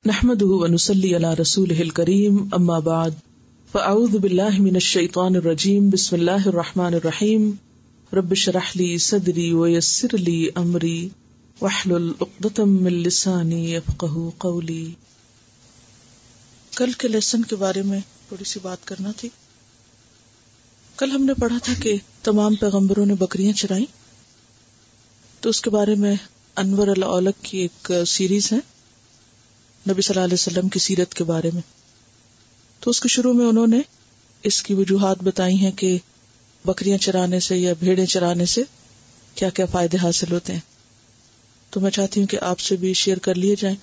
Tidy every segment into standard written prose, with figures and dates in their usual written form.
नहमदुहु व नुसल्ली अला रसूलिहिल करीम अम्मा बाद फ़अऊज़ु बिल्लाहि मिनश शैतानिर रजीम बिस्मिल्लाहिर रहमानिर रहीम रब्बि इश्रह ली सदरी व यस्सिर ली अमरी वहलुल उक़दतम मिन लिसानी यफ़क़हू क़ौली। कल के लेसन के बारे में थोड़ी सी बात करना थी। कल हमने पढ़ा था कि तमाम पैगंबरों ने बकरियां चराई, तो उसके बारे में अनवर अल औलक की एक सीरीज है नबी सल्लल्लाहु अलैहि वसल्लम की सीरत के बारे में। तो उसके शुरू में उन्होंने इसकी वजूहात बताई हैं कि बकरियां चराने से या भेड़ें चराने से क्या क्या फायदे हासिल होते हैं। तो मैं चाहती हूँ कि आपसे भी शेयर कर लिए जाएं।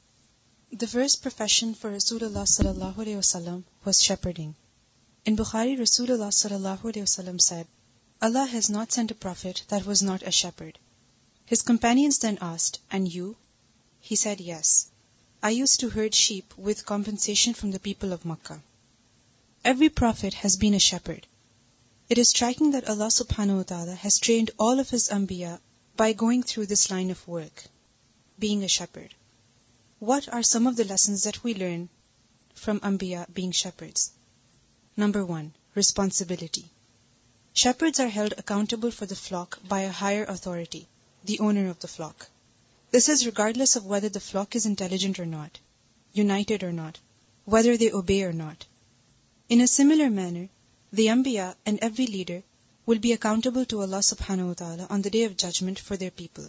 The first profession for Rasulullah sallallahu alaihi wasallam was shepherding. In Bukhari, Rasulullah sallallahu alaihi wasallam said, "Allah has not sent a prophet that was not a shepherd." His companions then asked, "And you?" He said, "Yes. I used to herd sheep with compensation from the people of Makkah." Every prophet has been a shepherd. It is striking that Allah subhanahu wa ta'ala has trained all of His Anbiya by going through this line of work, being a shepherd. What are some of the lessons that we learn from Anbiya being shepherds? Number 1, responsibility. Shepherds are held accountable for the flock by a higher authority, the owner of the flock. This is regardless of whether the flock is intelligent or not, united or not, whether they obey or not. In a similar manner, the Anbiya and every leader will be accountable to Allah subhanahu wa ta'ala on the day of judgment for their people.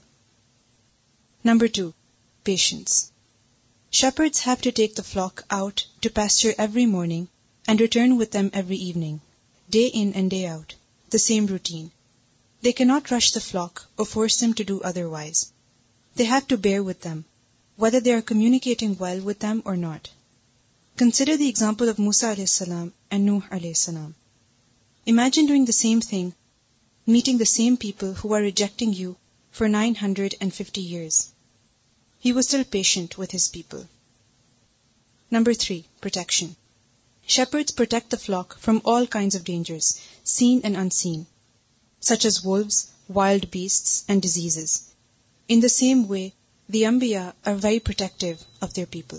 Number 2, patience. Shepherds have to take the flock out to pasture every morning and return with them every evening, day in and day out, the same routine. They cannot rush the flock or force them to do otherwise. They have to bear with them, whether they are communicating well with them or not. Consider the example of Musa alayhi salam and Nuh alayhi salam. Imagine doing the same thing, meeting the same people who are rejecting you for 950 years. He was still patient with his people. Number 3, protection. Shepherds protect the flock from all kinds of dangers, seen and unseen, such as wolves, wild beasts, and diseases. In the same way, the Anbiya are very protective of their people.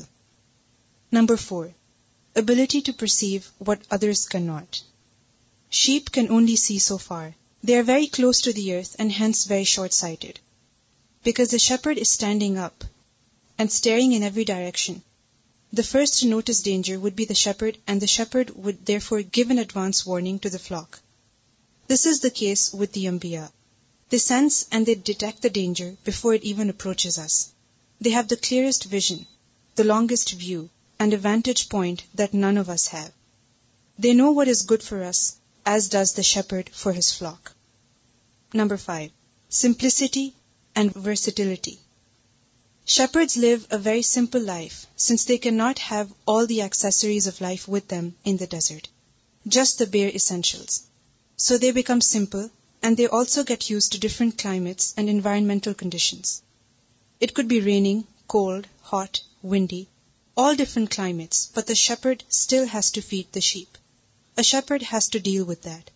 Number 4, ability to perceive what others cannot. Sheep can only see so far. They are very close to the earth and hence very short-sighted. Because the shepherd is standing up and staring in every direction, the first to notice danger would be the shepherd, and the shepherd would therefore give an advance warning to the flock. This is the case with the Anbiya. They sense and they detect the danger before it even approaches us. They have the clearest vision, the longest view, and a vantage point that none of us have. They know what is good for us, as does the shepherd for his flock. Number 5, simplicity and versatility. Shepherds live a very simple life, since they cannot have all the accessories of life with them in the desert, just the bare essentials. So they become simple, and they also get used to different climates and environmental conditions. It could be raining, cold, hot, windy, all different climates, but the shepherd still has to feed the sheep. A shepherd has to deal with that.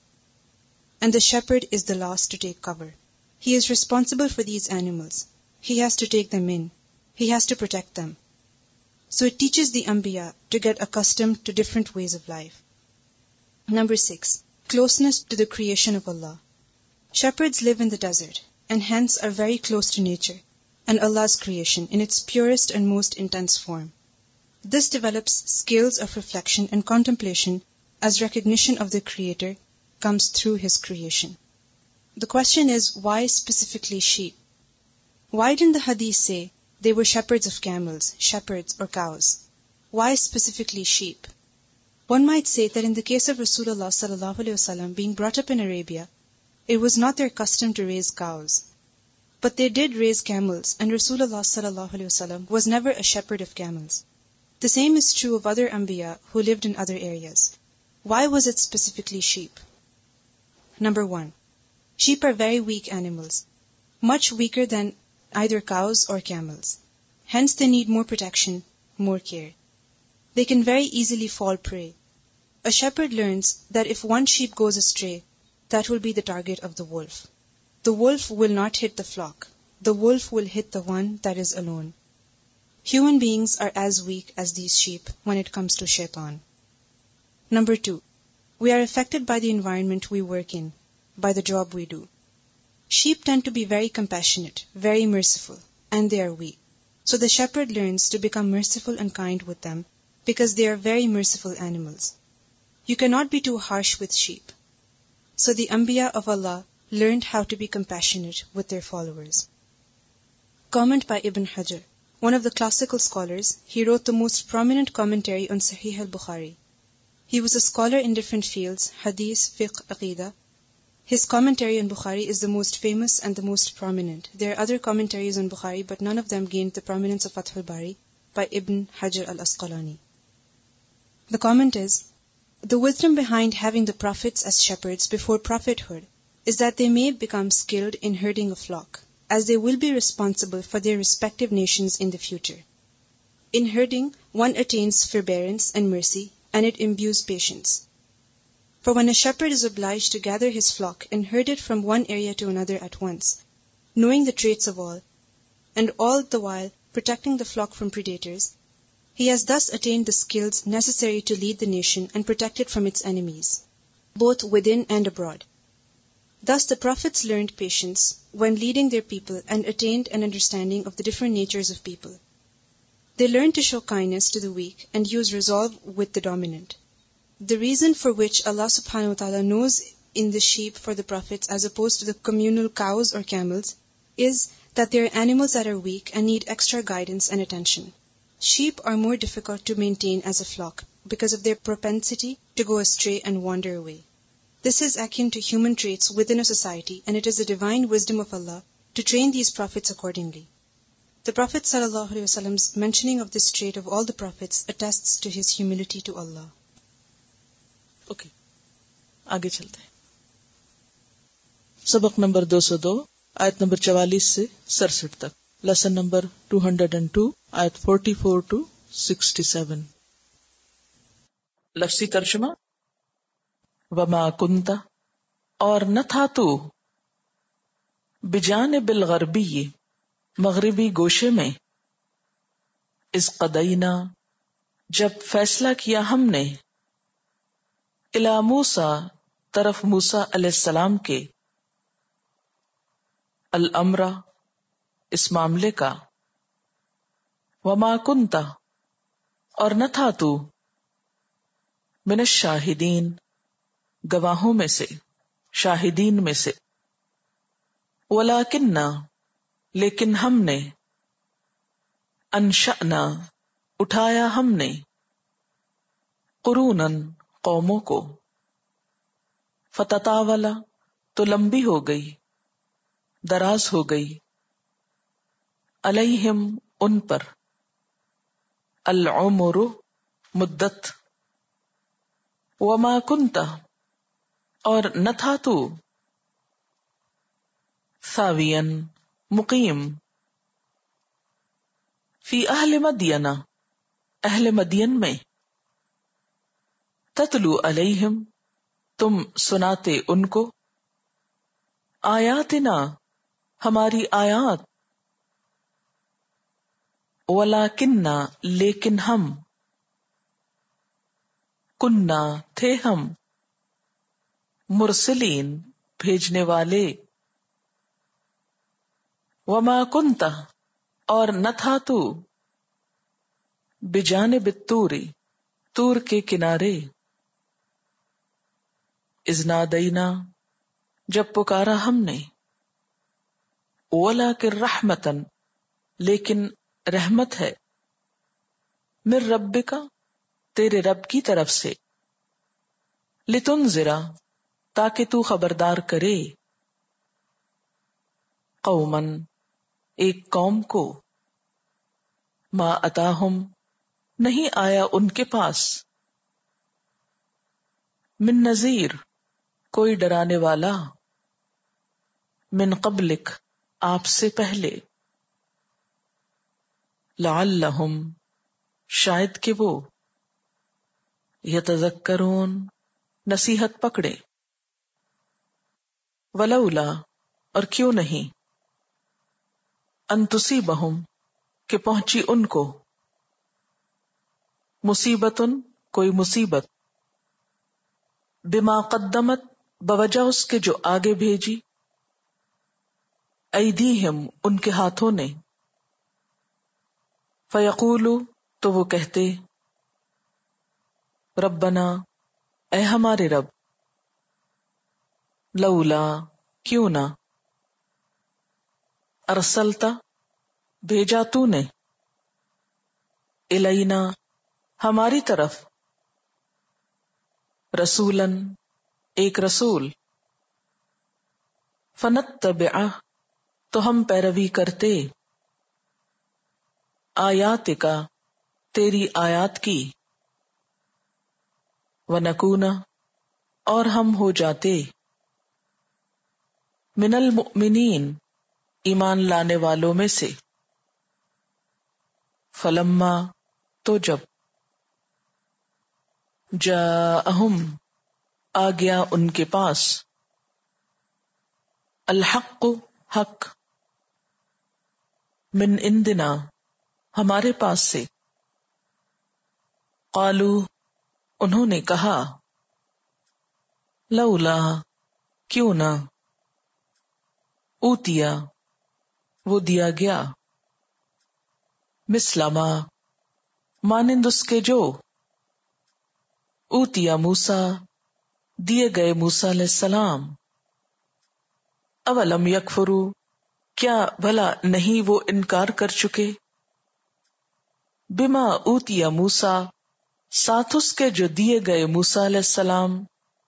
And the shepherd is the last to take cover. He is responsible for these animals. He has to take them in. He has to protect them. So it teaches the Anbiya to get accustomed to different ways of life. Number 6, closeness to the creation of Allah. Shepherds live in the desert, and hence are very close to nature and Allah's creation in its purest and most intense form. This develops skills of reflection and contemplation as recognition of the Creator comes through His creation. The question is, why specifically sheep? Why didn't the hadith say they were shepherds of camels, shepherds or cows? Why specifically sheep? One might say that in the case of Rasulullah sallallahu alaihi wasallam being brought up in Arabia, it was not their custom to raise cows. But they did raise camels, and Rasulullah sallallahu alaihi wasallam was never a shepherd of camels. The same is true of other Anbiya who lived in other areas. Why was it specifically sheep? Number 1, sheep are very weak animals, much weaker than either cows or camels. Hence they need more protection, more care. They can very easily fall prey. A shepherd learns that if one sheep goes astray, that will be the target of the wolf. The wolf will not hit the flock. The wolf will hit the one that is alone. Human beings are as weak as these sheep when it comes to shaitan. Number 2, we are affected by the environment we work in, by the job we do. Sheep tend to be very compassionate, very merciful, and they are weak. So the shepherd learns to become merciful and kind with them because they are very merciful animals. You cannot be too harsh with sheep. So the Anbiya of Allah learned how to be compassionate with their followers. Comment by Ibn Hajar. One of the classical scholars, he wrote the most prominent commentary on Sahih al-Bukhari. He was a scholar in different fields, hadith, fiqh, aqidah. His commentary on Bukhari is the most famous and the most prominent. There are other commentaries on Bukhari, but none of them gained the prominence of Fath al-Bari by Ibn Hajar al-Asqalani. The comment is, the wisdom behind having the prophets as shepherds before prophethood is that they may become skilled in herding a flock, as they will be responsible for their respective nations in the future. In herding, one attains forbearance and mercy, and it imbues patience. For when a shepherd is obliged to gather his flock and herd it from one area to another at once, knowing the traits of all, and all the while protecting the flock from predators, he has thus attained the skills necessary to lead the nation and protect it from its enemies, both within and abroad. Thus the prophets learned patience when leading their people and attained an understanding of the different natures of people. They learned to show kindness to the weak and use resolve with the dominant. The reason for which Allah subhanahu wa ta'ala knows in the sheep for the prophets as opposed to the communal cows or camels is that they are animals that are weak and need extra guidance and attention. Sheep are more difficult to maintain as a flock because of their propensity to go astray and wander away. This is akin to human traits within a society, and it is the divine wisdom of Allah to train these prophets accordingly. The Prophet ﷺ's mentioning of this trait of all the prophets attests to his humility to Allah. Okay. آگے چلتے ہیں. سبق number 202 آیت number 44 سے 67 تک. Lesson number 202 آیت 44 to 67. لفظی ترجمہ. وما کنت، اور نہ تھا تو، بجانب الغربی، مغربی گوشے میں، اذ قضینا، جب فیصلہ کیا ہم نے، الی موسیٰ، طرف موسیٰ علیہ السلام کے، الامر، اس معاملے کا، وما کنت، اور نہ تھا تو، من الشاہدین، گواہوں میں سے، شاہدین میں سے، ولیکننا، لیکن ہم نے، انشأنا، اٹھایا ہم نے، قروناً، قوموں کو، فتطاولا، تو لمبی ہو گئی، دراز ہو گئی، علیہم، ان پر، العمر، مدت، وما کنت، اور نہ تھا تو، ثاوین، مقیم، فی اہل مدین، اہل مدین میں، تتلو علیہم، تم سناتے ان کو، آیاتنا، ہماری آیات، ولیکننا، لیکن ہم، کننا، تھے ہم، مرسلین، بھیجنے والے، وما کنت، اور نہ تھا تو، بجانب الطور، طور کے کنارے، اذ نادینا، جب پکارا ہم نے، ولیکن رحمتن، لیکن رحمت ہے، من ربک، تیرے رب کی طرف سے، لتنذرا، تاکہ تو خبردار کرے، قومن، ایک قوم کو، ما اتاہم، نہیں آیا ان کے پاس، من نذیر، کوئی ڈرانے والا، من قبلک، آپ سے پہلے، لعلہم، شاید کہ وہ، یتذکرون، نصیحت پکڑے، ولولا، اور کیوں نہیں، ان تصیبہم، کہ پہنچی ان کو مصیبتن کوئی مصیبت بما قدمت بوجہ اس کے جو آگے بھیجی ایدیہم ان کے ہاتھوں نے فیقولو تو وہ کہتے ربنا اے ہمارے رب لولا کیوں نہ ارسلتا بھیجا تو نے الینا ہماری طرف رسولن ایک رسول فنتبع تو ہم پیروی کرتے آیات کا تیری آیات کی ونکون اور ہم ہو جاتے من المؤمنین ایمان لانے والوں میں سے فلما تو جب جاءہم آ گیا ان کے پاس الحق حق من عندنا ہمارے پاس سے قالو انہوں نے کہا لولا کیوں نہ اوتیا وہ دیا گیا مسلما مانند اس کے جو اوتیا موسیٰ دیے گئے موسیٰ علیہ السلام اولم یکفرو کیا بھلا نہیں وہ انکار کر چکے بما اوتیا موسیٰ ساتھ اس کے جو دیے گئے موسیٰ علیہ السلام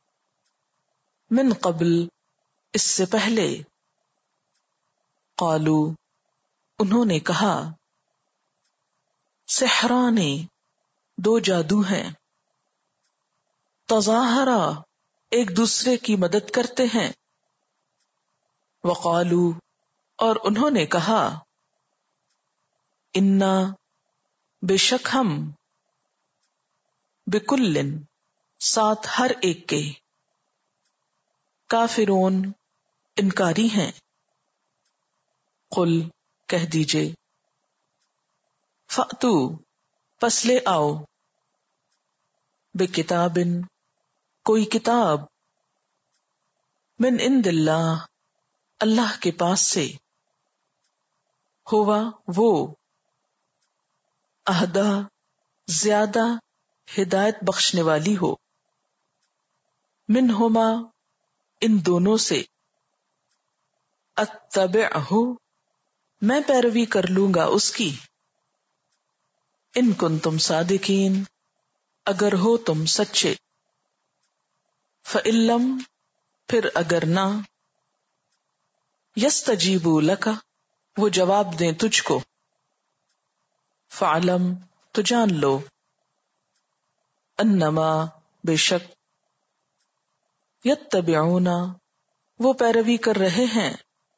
من قبل اس سے پہلے قالو انہوں نے کہا سحرانے دو جادو ہیں تظاہرا ایک دوسرے کی مدد کرتے ہیں وقالو اور انہوں نے کہا انا بے شک ہم بکلن ساتھ ہر ایک کے کافرون انکاری ہیں قل کہہ دیجئے فأتو پس لے آؤ بکتاب کوئی کتاب من عند اللہ اللہ کے پاس سے ہوا وہ اہدا زیادہ ہدایت بخشنے والی ہو منہما ان دونوں سے اتبعہ میں پیروی کر لوں گا اس کی ان کنتم صادقین اگر ہو تم سچے فَإِلَّمْ پھر اگر نہ یستجیبوا لک وہ جواب دیں تجھ کو فَعْلَمْ تو جان لو انما بے شک یتبعون وہ پیروی کر رہے ہیں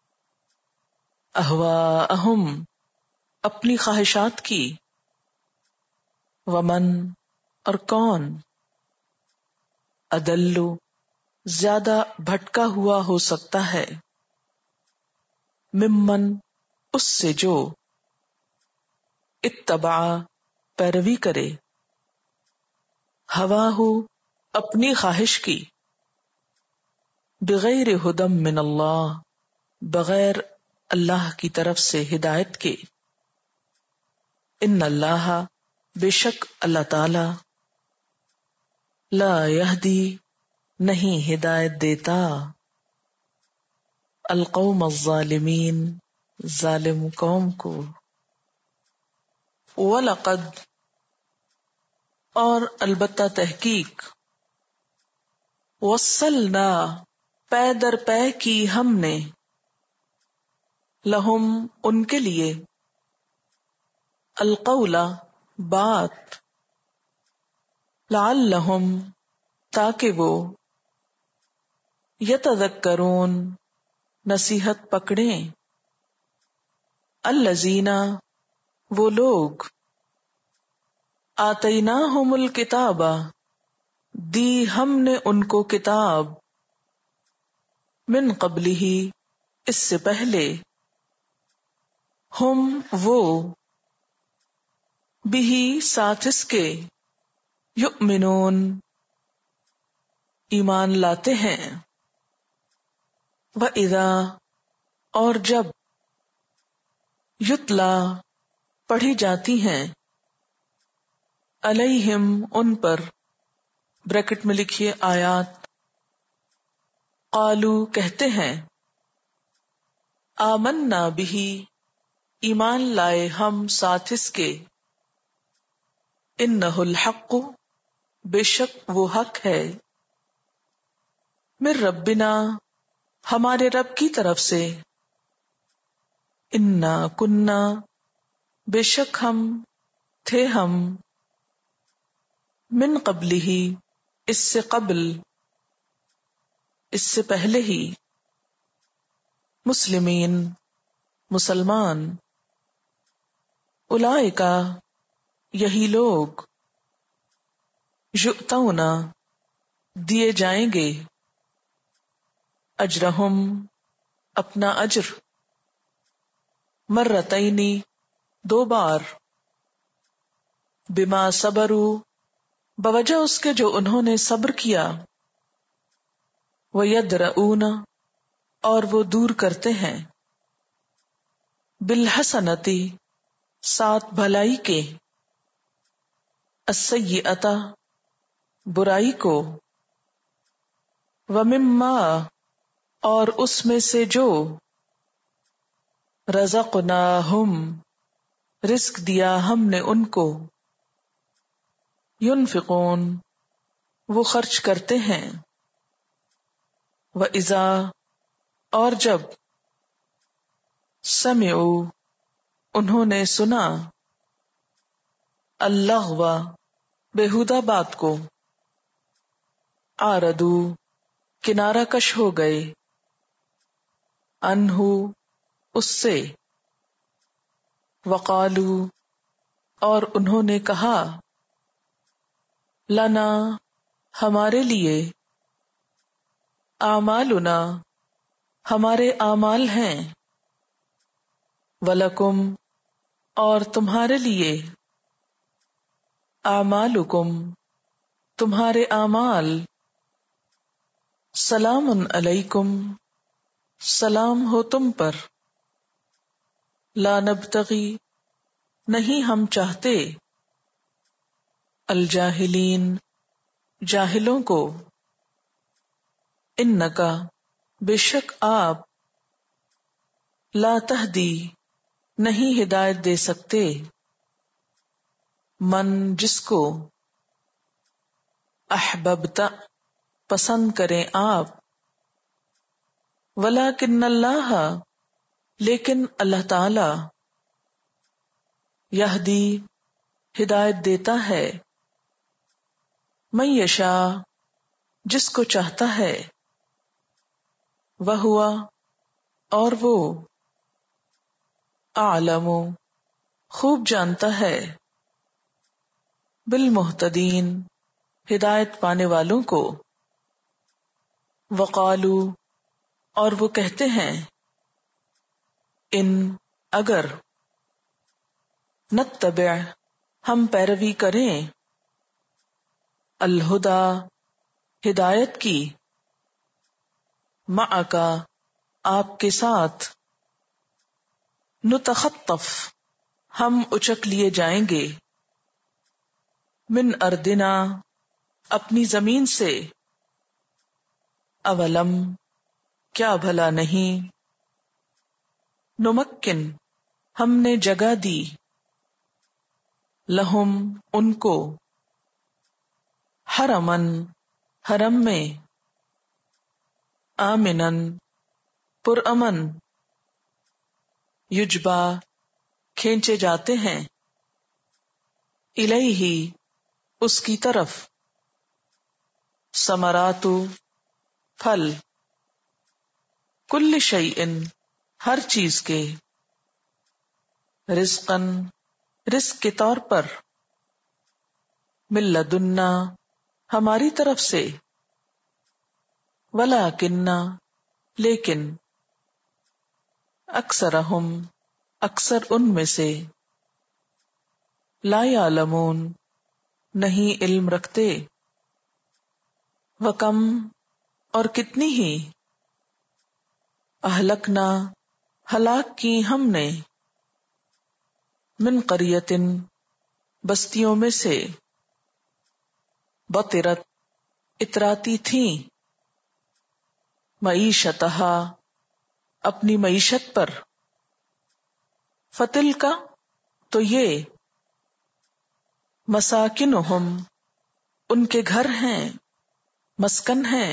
اہواءہم اپنی خواہشات کی ومن اور کون اضل زیادہ بھٹکا ہوا ہو سکتا ہے ممن اس سے جو اتبع پیروی کرے ہواہ اپنی خواہش کی بغیر ہدم من اللہ بغیر اللہ کی طرف سے ہدایت کے ان اللہ بے شک اللہ تعالی لا یہدی نہیں ہدایت دیتا القوم الظالمین ظالم قوم کو وَلَقَدْ اور البتہ تحقیق وصلنا پے در پے کی ہم نے لہم ان کے لیے القول بات لعلہم تاکہ وہ یتذکرون نصیحت پکڑیں الذین وہ لوگ آتیناہم الکتاب دی ہم نے ان کو کتاب من قبلہ اس سے پہلے ہم وہ بھی ساتھ اس کے، یؤمنون ایمان لاتے ہیں، وَإِذَا اور جب، یتلا پڑھی جاتی ہیں، علیہم ان پر، بریکٹ میں لکھیے آیات، قالو کہتے ہیں، آمنا بھی ایمان لائے ہم ساتھ اس کے، انہ الحق بے شک وہ حق ہے، من ربنا ہمارے رب کی طرف سے، انا کننا بے شک ہم تھے ہم، من قبل ہی اس سے قبل، اس سے پہلے ہی، مسلمین مسلمان، اولئک یہی لوگ، یؤتون دیے جائیں گے، اجرہم اپنا اجر، مرتین دو بار، بما صبروا بوجہ اس کے جو انہوں نے صبر کیا، ویدرؤون اور وہ دور کرتے ہیں، بالحسنتی ساتھ بھلائی کے، السیئۃ برائی کو، ومما اور اس میں سے جو، رزقناہم رزق دیا ہم نے ان کو، ينفقون وہ خرچ کرتے ہیں، وَإِذَا اور جب، سمعوا انہوں نے سنا، اللغو بیہودہ بات کو، اعرضوا کنارہ کش ہو گئے، عنہ اس سے، وقالوا اور انہوں نے کہا، لنا ہمارے لیے، اعمالنا ہمارے اعمال ہیں، ولکم اور تمہارے لیے، اعمالکم تمہارے اعمال، سلام علیکم سلام ہو تم پر، لا نبتغی نہیں ہم چاہتے، الجاہلین جاہلوں کو، انکا بے شک آپ، لا تہدی نہیں ہدایت دے سکتے، من جس کو، احببت پسند کریں آپ، ولیکن اللہ لیکن اللہ تعالی، یہدی ہدایت دیتا ہے، من یشاء جس کو چاہتا ہے، وہوا اور وہ، اعلم خوب جانتا ہے، بالمہتدین ہدایت پانے والوں کو، وقالو اور وہ کہتے ہیں، ان اگر، نتبع ہم پیروی کریں، الہدا ہدایت کی، معک آپ کے ساتھ، نتخطف ہم اچک لیے جائیں گے، من ارضنا اپنی زمین سے، اولم کیا بھلا نہیں، نمکن ہم نے جگہ دی، لہم ان کو، حرمن حرم میں، آمنن پرامن، یجبا کھینچے جاتے ہیں، الیہ اس کی طرف، ثمرات پھل، کل شیء ہر چیز کے، رزقن رزق کے طور پر، من لدنا ہماری طرف سے، ولیکننا لیکن، اکثرہم اکثر ان میں سے، لا یعلمون نہیں علم رکھتے، وکم اور کتنی ہی، اہلکنا ہلاک کی ہم نے، من قریۃ بستیوں میں سے، بطرت اتراتی تھیں، معیشتہا اپنی معیشت پر، فتل کا تو یہ، مساکنہم ان کے گھر ہیں، مسکن ہیں،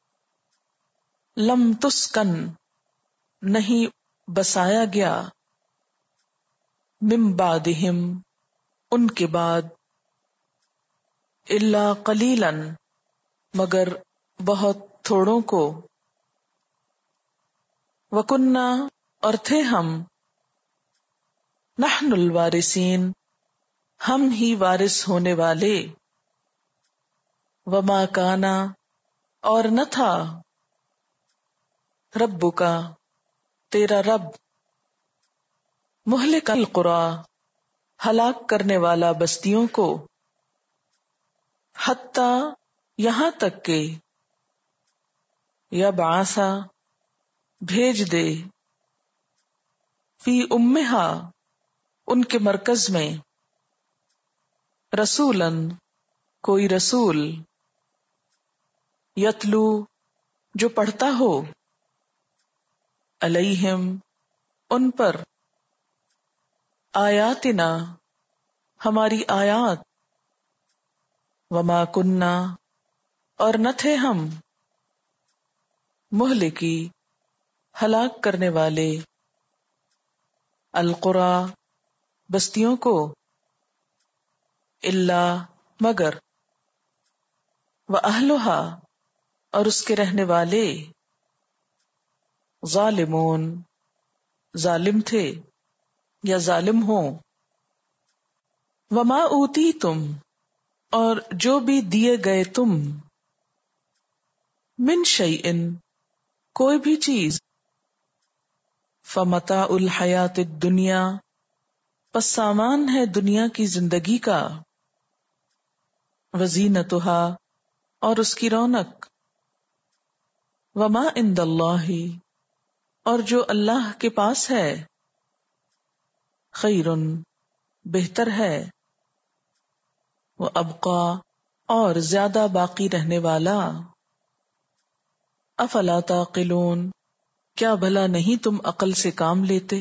لم تسکن نہیں بسایا گیا، من بعدہم ان کے بعد، الا قلیلا مگر بہت تھوڑوں کو، وکننا اور تھے ہم، نحن الوارثین ہم ہی وارث ہونے والے، وما کانا اور نہ تھا، ربک تیرا رب، مہلک القری ہلاک کرنے والا بستیوں کو، حتی یہاں تک کہ، یبعث بھیج دے، فی امہا ان کے مرکز میں، رسولاً کوئی رسول، یتلو جو پڑھتا ہو، علیہم ان پر، آیاتنا ہماری آیات، وما کننا اور نہ تھے ہم، مہلکی ہلاک کرنے والے، القری بستیوں کو، الا مگر، واہلھا اور اس کے رہنے والے، ظالمون ظالم تھے یا ظالم ہوں، وما اوتیتم اور جو بھی دیے گئے تم، من شیئن کوئی بھی چیز، فمتاع الحیات الدنیا پس سامان ہے دنیا کی زندگی کا، وزینتھا اور اس کی رونق، وما عند اللہ اور جو اللہ کے پاس ہے، خیر بہتر ہے، وابقی اور زیادہ باقی رہنے والا، افلا تعقلون کیا بھلا نہیں تم عقل سے کام لیتے،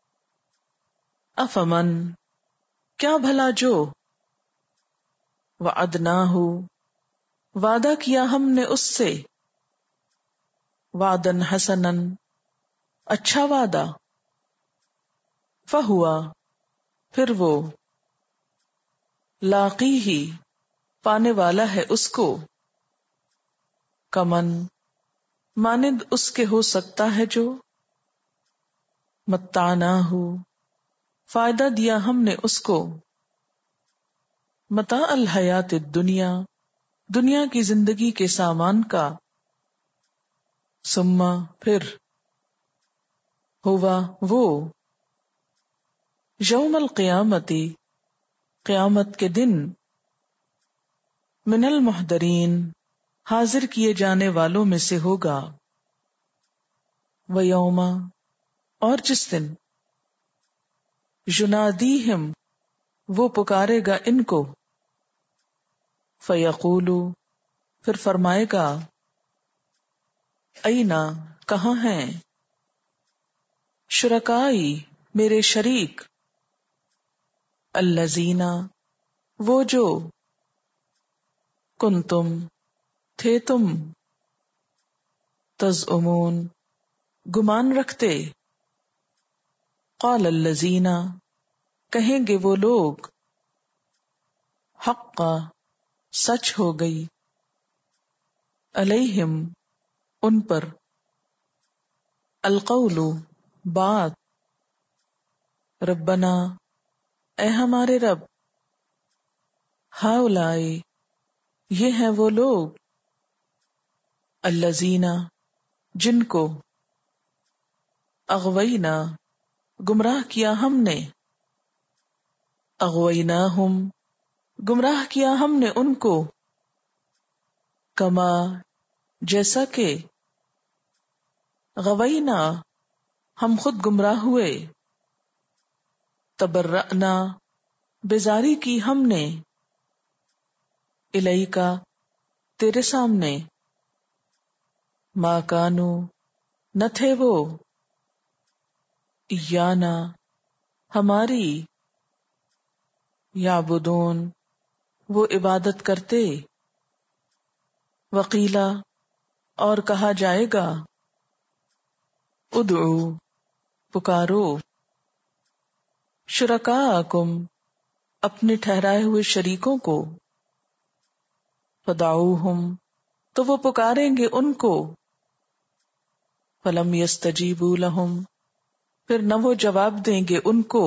افمن کیا بھلا جو، وعدناہ وعدہ کیا ہم نے اس سے، وعدن حسنن اچھا وعدہ، فہوا پھر وہ، لاقی ہی پانے والا ہے اس کو، کمن مانند اس کے ہو سکتا ہے جو، متعناہ فائدہ دیا ہم نے اس کو، متاع الحیات الدنیا دنیا کی زندگی کے سامان کا، ثم پھر، ہوا وہ، یوم القیامتی قیامت کے دن، من المحضرین حاضر کیے جانے والوں میں سے ہوگا، ویوم اور جس دن، ینادیہم وہ پکارے گا ان کو، فیقول پھر فرمائے گا، اینا کہاں ہیں، شرکائی میرے شریک، الذین وہ جو، کنتم تھے تم، تزعمون گمان رکھتے، قال الذین کہیں گے وہ لوگ، حقا سچ ہو گئی، علیہم ان پر، القول بات، ربنا اے ہمارے رب، ہؤلاء یہ ہیں وہ لوگ، الذین جن کو، اغوینا گمراہ کیا ہم نے، اغویناہم گمراہ کیا ہم نے ان کو، کما جیسا کہ غوینا ہم خود گمراہ ہوئے، تبرأنا بیزاری کی ہم نے، الیکا تیرے سامنے، ما کانو نہ تھے وہ، ایانا ہماری، یعبدون وہ عبادت کرتے، وقیلا اور کہا جائے گا، ادعو پکارو، شرکاءکم اپنے ٹھہرائے ہوئے شریکوں کو، فدعوہم تو وہ پکاریں گے ان کو، فلم یستجیبوا لہم پھر نہ وہ جواب دیں گے ان کو،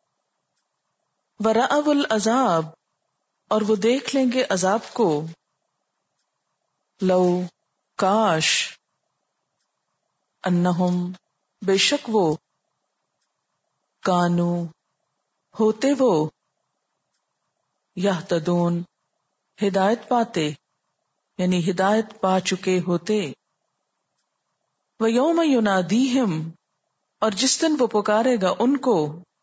ورأوا العذاب اور وہ دیکھ لیں گے عذاب کو، لو کاش، انہم بے شک وہ، کانو ہوتے وہ، یہتدون ہدایت پاتے یعنی ہدایت پا چکے ہوتے، وَيَوْمَ يُنَادِيهِمْ اور جس دن وہ پکارے گا ان کو،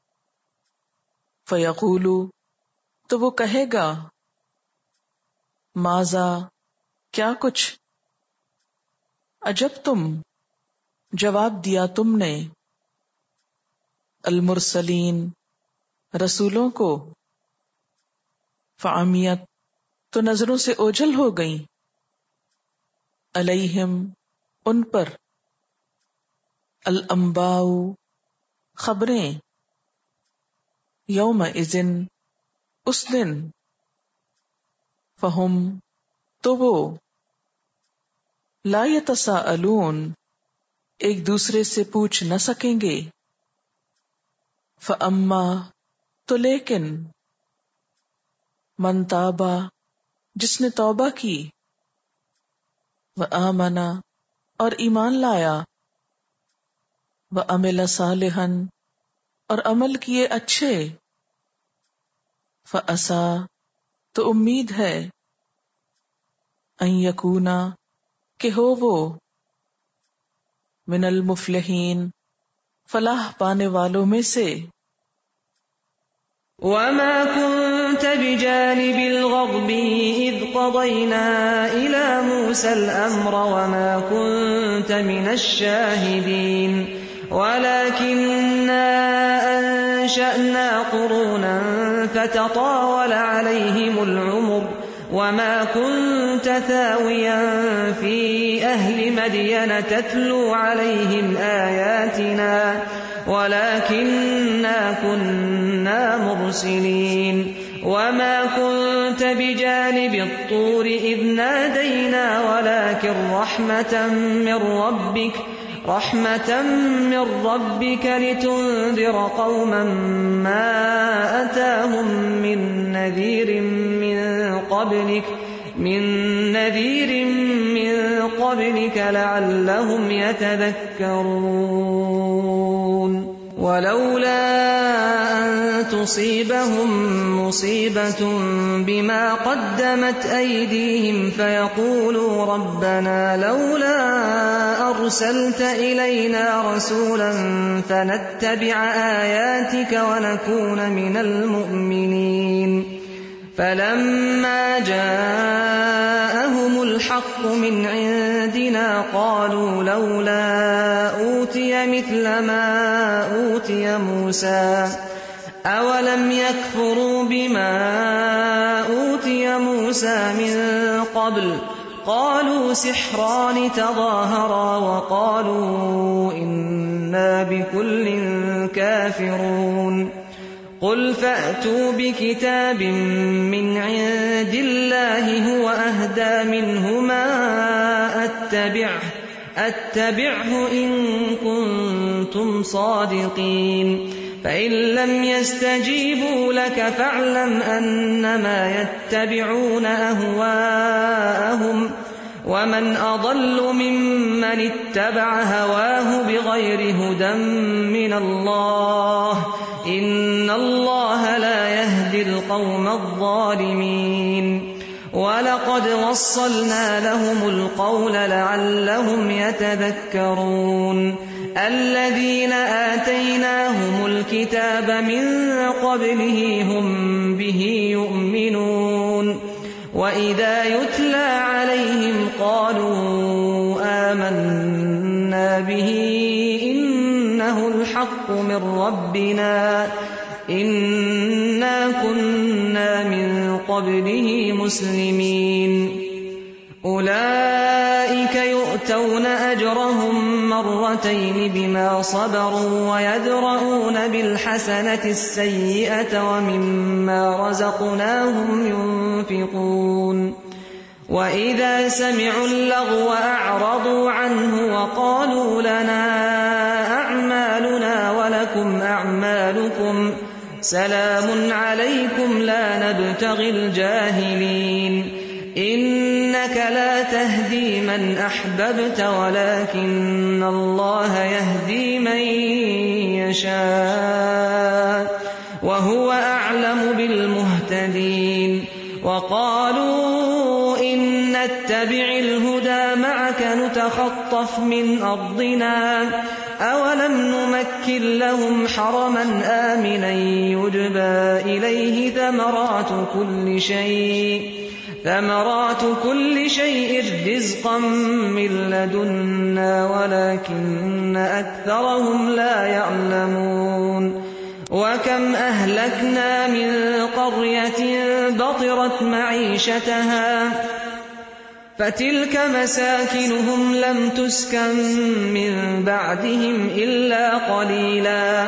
فَيَقُولُ تو وہ کہے گا، ماذا کیا کچھ، عجب تم جواب دیا تم نے، المرسلین رسولوں کو، فعمیت تو نظروں سے اوجھل ہو گئیں، علیہم ان پر، الانباء خبریں، یومئذ اس دن، فہم تو وہ، لا یتساءلون ایک دوسرے سے پوچھ نہ سکیں گے، فاما تو لیکن، من تابا جس نے توبہ کی، وآمنا اور ایمان لایا، وعمل صالحا اور عمل کیے اچھے، فعسیٰ تو امید ہے، ان یکونا کہ ہو وہ، من المفلحین فلاح پانے والوں میں سے، وَمَا كُنْتَ بِجَانِبِ الْغَرْبِ إِذْ قَضَيْنَا إِلَى مُوسَى الْأَمْرَ وَمَا كُنْتَ مِنَ الشَّاهِدِينَ وَلَكِنَّا أَنشَأْنَا قُرُونًا فَتَطَاوَلَ عَلَيْهِمُ الْعُمُرُ وَمَا كُنْتَ ثَاوِيًا فِي أَهْلِ مَدْيَنَ تَتْلُو عَلَيْهِمْ آيَاتِنَا وَلَكِنَّا كُنَّا مُرْسِلِينَ وَمَا كُنْتَ بِجَانِبِ الطُّورِ إِذْ نَادَيْنَا وَلَكِنْ رَحْمَةً مِّن رَّبِّكَ لِتُنذِرَ قَوْمًا مَّا أَتَاهُم مِّن نَّذِيرٍ مِّن قَبْلِكَ لَعَلَّهُمْ يَتَذَكَّرُونَ وَلَوْلَا أَن تُصِيبَهُم مُّصِيبَةٌ بِمَا قَدَّمَتْ أَيْدِيهِمْ فَيَقُولُوا رَبَّنَا لَوْلَا أَرْسَلْتَ إِلَيْنَا رَسُولًا فَنَتَّبِعَ آيَاتِكَ وَنَكُونَ مِنَ الْمُؤْمِنِينَ فَلَمَّا جَاءَهُمُ الْحَقُّ مِنْ عِندِنَا قَالُوا لَوْلَا أُوتِيَ مِثْلَ مَا أُوتِيَ مُوسَى أَوَلَمْ يَكْفُرُوا بِمَا أُوتِيَ مُوسَى مِنْ قَبْلُ قَالُوا سِحْرَانِ تَظَاهَرَا وَقَالُوا إِنَّا بِكُلٍّ كَافِرُونَ قُلْ فَأْتُوا بِكِتَابٍ مِّنْ عِندِ اللَّهِ هُوَ أَهْدَىٰ مِنْهُ مَا أَتَّبِعْهُ إِن كُنتُمْ صَادِقِينَ فَإِن لَّمْ يَسْتَجِيبُوا لَكَ فَاعْلَمْ أَنَّمَا يَتَّبِعُونَ أَهْوَاءَهُمْ وَمَنْ أَضَلُّ مِمَّنِ اتَّبَعَ هَوَاهُ بِغَيْرِ هُدًى مِّنَ اللَّهِ إن الله لا يهدي القوم الظالمين وَلَقَدْ وَصَّلْنَا لَهُمُ الْقَوْلَ لَعَلَّهُمْ يَتَذَكَّرُونَ الَّذِينَ آتَيْنَاهُمُ الْكِتَابَ مِنْ قَبْلِهِ هُمْ بِهِ يُؤْمِنُونَ وَإِذَا يُتْلَى عَلَيْهِمْ قَالُوا آمَنَّا بِهِ إِنَّهُ الْحَقُّ مِنْ رَبِّنَا إِنَّا كُنَّا مِنْ قَبْلِهِ مُسْلِمِينَ أُولَئِكَ يُؤْتَوْنَ أَجْرَهُمْ مرتين بما صبروا ويدرؤون بالحسنة السيئة ومما رزقناهم ينفقون وإذا سمعوا اللغو أعرضوا عنه وقالوا لنا أعمالنا ولكم أعمالكم سلام عليكم لا نبتغي الجاهلين إنك لا تهدي من أحببت ولكن الله يهدي من يشاء وهو أعلم بالمهتدين وقالوا إن نتبع الهدى معك نتخطف من أرضنا أولم نمكن لهم حرما آمنا يجبى إليه ثمرات كل شيء رزقا من لدنا ولكن أكثرهم لا يعلمون وكم أهلكنا من قرية بطرت معيشتها فتلك مساكنهم لم تسكن من بعدهم إلا قليلا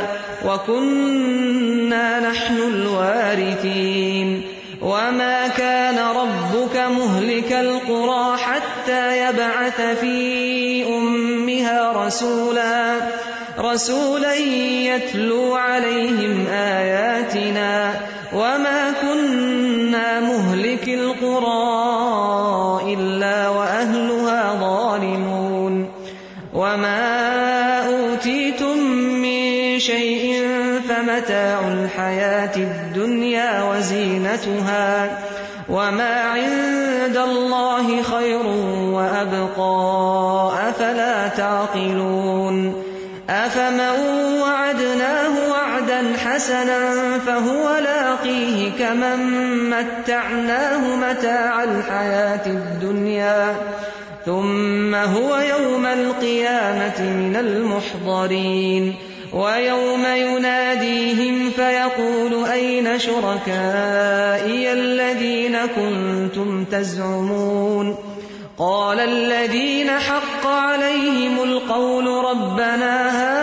وكنا نحن الوارثين وما كان ربك مهلك القرى حتى يبعث في أمها رسولا يتلو عليهم آياتنا وما كنا مهلك القرى إلا وأهلها ظالمون وما أوتيتم من شيء فمتاع الحياة الدنيا وزينتها وما عند الله خير وأبقى أفلا تعقلون أفمن وعدناه وعدا حسنا فهو لاقيه كمن متعناه متاع الحياة الدنيا ثم هو يوم القيامة من المحضرين ويوم يناديهم فيقول أين شركائي الذين كنتم تزعمون قال الذين حق عليهم القول ربنا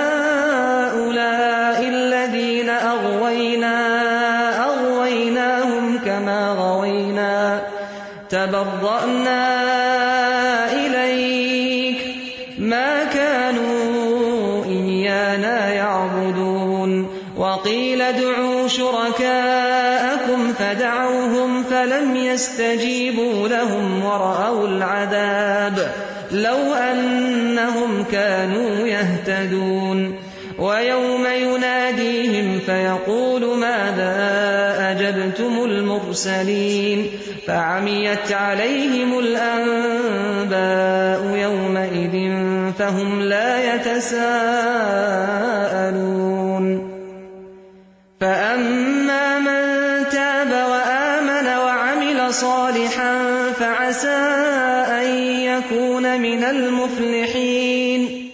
هؤلاء الذين أغويناهم كما غوينا تبرأنا إليك ما كانوا إيانا يعبدون وقيل ادعوا شركاءكم فدعوهم فلم يستجيبوا لهم ورأوا العذاب لو أنهم كانوا يهتدون ويوم يناديهم فيقول ماذا أجبتم المرسلين فعميت عليهم الأنباء يومئذ فهم لا يتساءلون فأما من تاب وآمن وعمل صالحا فعسى أن يكون من المفلحين